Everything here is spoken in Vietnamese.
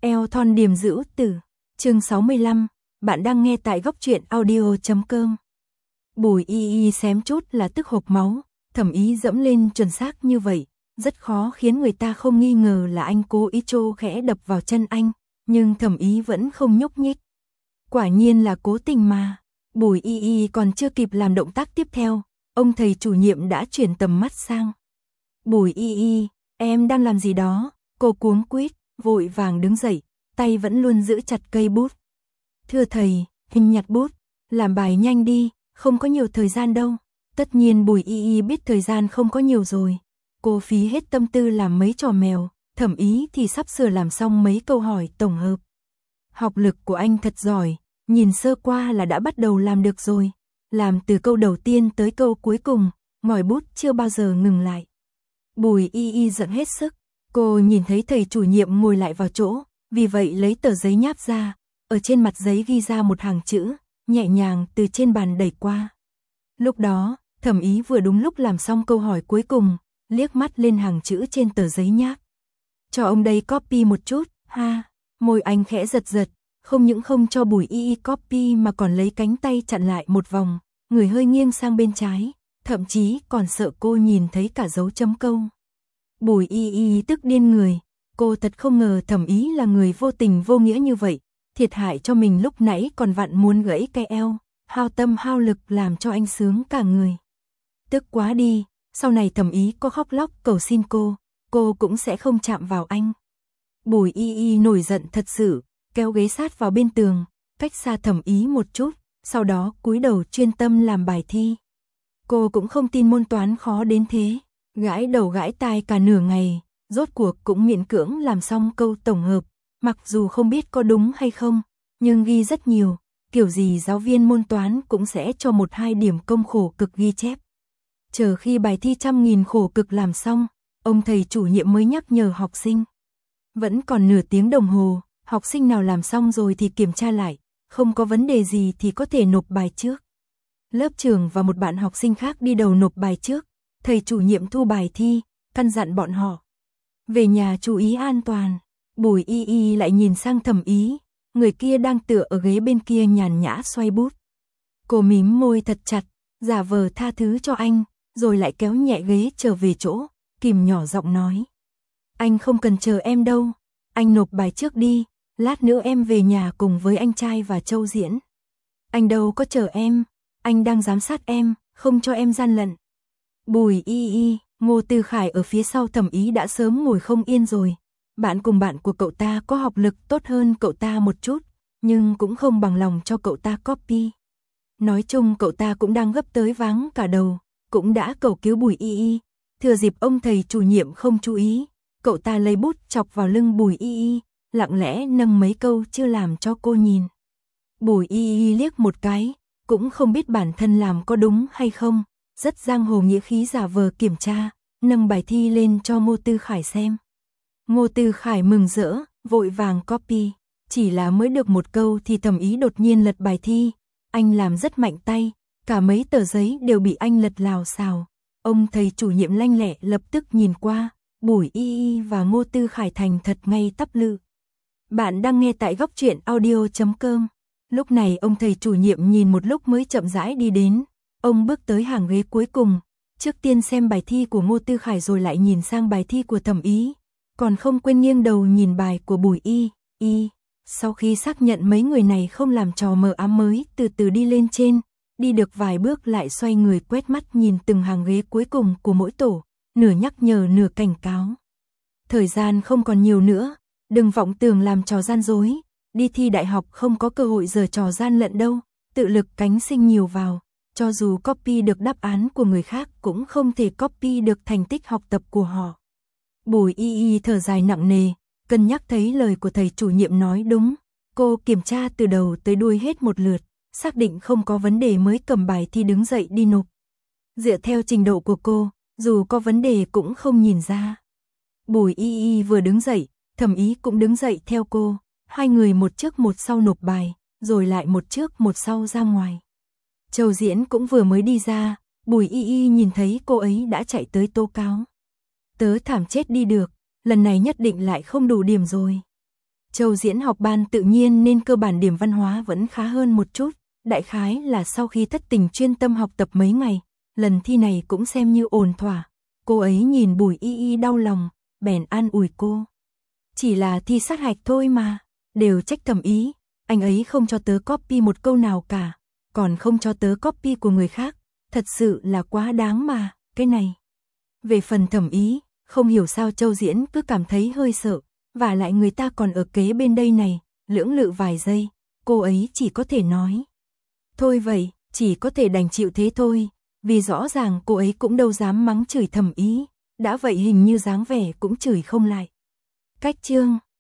Eo thon điềm dữ tử. Chương 65, bạn đang nghe tại góc truyện audio.com. Bùi Y Y xém chút là tức hộc máu, Thẩm Ý dẫm lên chuẩn xác như vậy, rất khó khiến người ta không nghi ngờ là anh cố ý trô khẽ đập vào chân anh, nhưng Thẩm Ý vẫn không nhúc nhích. Quả nhiên là cố tình mà. Bùi Y Y còn chưa kịp làm động tác tiếp theo, ông thầy chủ nhiệm đã chuyển tầm mắt sang. Bùi Y Y, em đang làm gì đó? Cô cuống quýt, vội vàng đứng dậy, tay vẫn luôn giữ chặt cây bút. Thưa thầy, hình nhặt bút, làm bài nhanh đi, không có nhiều thời gian đâu. Tất nhiên Bùi Y Y biết thời gian không có nhiều rồi. Cô phí hết tâm tư làm mấy trò mèo, Thẩm Ý thì sắp sửa làm xong mấy câu hỏi tổng hợp. Học lực của anh thật giỏi, nhìn sơ qua là đã bắt đầu làm được rồi. Làm từ câu đầu tiên tới câu cuối cùng, ngòi bút chưa bao giờ ngừng lại. Bùi Y Y giận hết sức, cô nhìn thấy thầy chủ nhiệm ngồi lại vào chỗ, vì vậy lấy tờ giấy nháp ra, ở trên mặt giấy ghi ra một hàng chữ, nhẹ nhàng từ trên bàn đẩy qua. Lúc đó, Thẩm Ý vừa đúng lúc làm xong câu hỏi cuối cùng, liếc mắt lên hàng chữ trên tờ giấy nháp. Cho ông đây copy một chút, ha, môi anh khẽ giật giật, không những không cho Bùi Y Y copy mà còn lấy cánh tay chặn lại một vòng, người hơi nghiêng sang bên trái, thậm chí còn sợ cô nhìn thấy cả dấu chấm câu. Bùi Y Y tức điên người, cô thật không ngờ Thẩm Ý là người vô tình vô nghĩa như vậy, thiệt hại cho mình lúc nãy còn vặn muốn gãy cái eo, hao tâm hao lực làm cho anh sướng cả người. Tức quá đi, sau này Thẩm Ý có khóc lóc cầu xin cô cũng sẽ không chạm vào anh. Bùi Y Y nổi giận thật sự, kéo ghế sát vào bên tường, cách xa Thẩm Ý một chút, sau đó cúi đầu chuyên tâm làm bài thi. Cô cũng không tin môn toán khó đến thế, gãi đầu gãi tai cả nửa ngày, rốt cuộc cũng miễn cưỡng làm xong câu tổng hợp, mặc dù không biết có đúng hay không, nhưng ghi rất nhiều, kiểu gì giáo viên môn toán cũng sẽ cho 1-2 điểm công khổ cực ghi chép. Chờ khi bài thi 100.000 khổ cực làm xong, ông thầy chủ nhiệm mới nhắc nhở học sinh. Vẫn còn nửa tiếng đồng hồ, học sinh nào làm xong rồi thì kiểm tra lại, không có vấn đề gì thì có thể nộp bài trước. Lớp trưởng và một bạn học sinh khác đi đầu nộp bài trước, thầy chủ nhiệm thu bài thi, căn dặn bọn họ. Về nhà chú ý an toàn. Bùi Y Y lại nhìn sang Thẩm Ý, người kia đang tựa ở ghế bên kia nhàn nhã xoay bút. Cô mím môi thật chặt, giả vờ tha thứ cho anh, rồi lại kéo nhẹ ghế trở về chỗ, kìm nhỏ giọng nói. Anh không cần chờ em đâu, anh nộp bài trước đi, lát nữa em về nhà cùng với anh trai và Châu diễn. Anh đâu có chờ em, anh đang giám sát em, không cho em gian lận. Bùi Y Y, Ngô Tư Khải ở phía sau Thẩm Ý đã sớm ngồi không yên rồi. Bạn cùng bạn của cậu ta có học lực tốt hơn cậu ta một chút, nhưng cũng không bằng lòng cho cậu ta copy. Nói chung cậu ta cũng đang gấp tới váng cả đầu, cũng đã cầu cứu Bùi Y Y. Thừa dịp ông thầy chủ nhiệm không chú ý, cậu ta lấy bút chọc vào lưng Bùi Y Y, lặng lẽ nâng mấy câu chưa làm cho cô nhìn. Bùi Y Y liếc một cái, cũng không biết bản thân làm có đúng hay không, rất giang hồ nghĩa khí giả vờ kiểm tra, nâng bài thi lên cho Ngô Tư Khải xem. Ngô Tư Khải mừng rỡ, vội vàng copy, chỉ là mới được một câu thì Thẩm Ý đột nhiên lật bài thi, anh làm rất mạnh tay, cả mấy tờ giấy đều bị anh lật lào xào. Ông thầy chủ nhiệm lanh lẹ lập tức nhìn qua, Bùi Y Y và Ngô Tư Khải thành thật ngay tắp lự. Bạn đang nghe tại góc truyện audio.com. Lúc này ông thầy chủ nhiệm nhìn một lúc mới chậm rãi đi đến, ông bước tới hàng ghế cuối cùng, trước tiên xem bài thi của Ngô Tư Khải rồi lại nhìn sang bài thi của Thẩm Ý, còn không quên nghiêng đầu nhìn bài của Bùi Y Y. Sau khi xác nhận mấy người này không làm trò mờ ám mới từ từ đi lên trên, đi được vài bước lại xoay người quét mắt nhìn từng hàng ghế cuối cùng của mỗi tổ, nửa nhắc nhở nửa cảnh cáo. Thời gian không còn nhiều nữa, đừng vọng tưởng làm trò gian dối, đi thi đại học không có cơ hội giở trò gian lận đâu, tự lực cánh sinh nhiều vào, cho dù copy được đáp án của người khác cũng không thể copy được thành tích học tập của họ. Bùi Y Y thở dài nặng nề, cân nhắc thấy lời của thầy chủ nhiệm nói đúng, cô kiểm tra từ đầu tới đuôi hết một lượt, xác định không có vấn đề mới cầm bài thi đứng dậy đi nộp. Dựa theo trình độ của cô, dù có vấn đề cũng không nhìn ra. Bùi Y Y vừa đứng dậy, Thẩm Ý cũng đứng dậy theo cô, hai người một trước một sau nộp bài, rồi lại một trước một sau ra ngoài. Châu Diễn cũng vừa mới đi ra, Bùi Y Y nhìn thấy cô ấy đã chạy tới tố cáo. Tớ thảm chết đi được, lần này nhất định lại không đủ điểm rồi. Châu Diễn học ban tự nhiên nên cơ bản điểm văn hóa vẫn khá hơn một chút, đại khái là sau khi thất tình chuyên tâm học tập mấy ngày, lần thi này cũng xem như ổn thỏa. Cô ấy nhìn Bùi Y Y đau lòng, bèn an ủi cô. Chỉ là thi sát hạch thôi mà, đều trách Thẩm Ý, anh ấy không cho tớ copy một câu nào cả, còn không cho tớ copy của người khác, thật sự là quá đáng mà, cái này. Về phần Thẩm Ý, không hiểu sao Châu Diễn cứ cảm thấy hơi sợ, và lại người ta còn ở kế bên đây này, lưỡng lự vài giây, cô ấy chỉ có thể nói. Thôi vậy, chỉ có thể đành chịu thế thôi, vì rõ ràng cô ấy cũng đâu dám mắng chửi Thẩm Ý, đã vậy hình như dáng vẻ cũng chửi không lại. Cách chương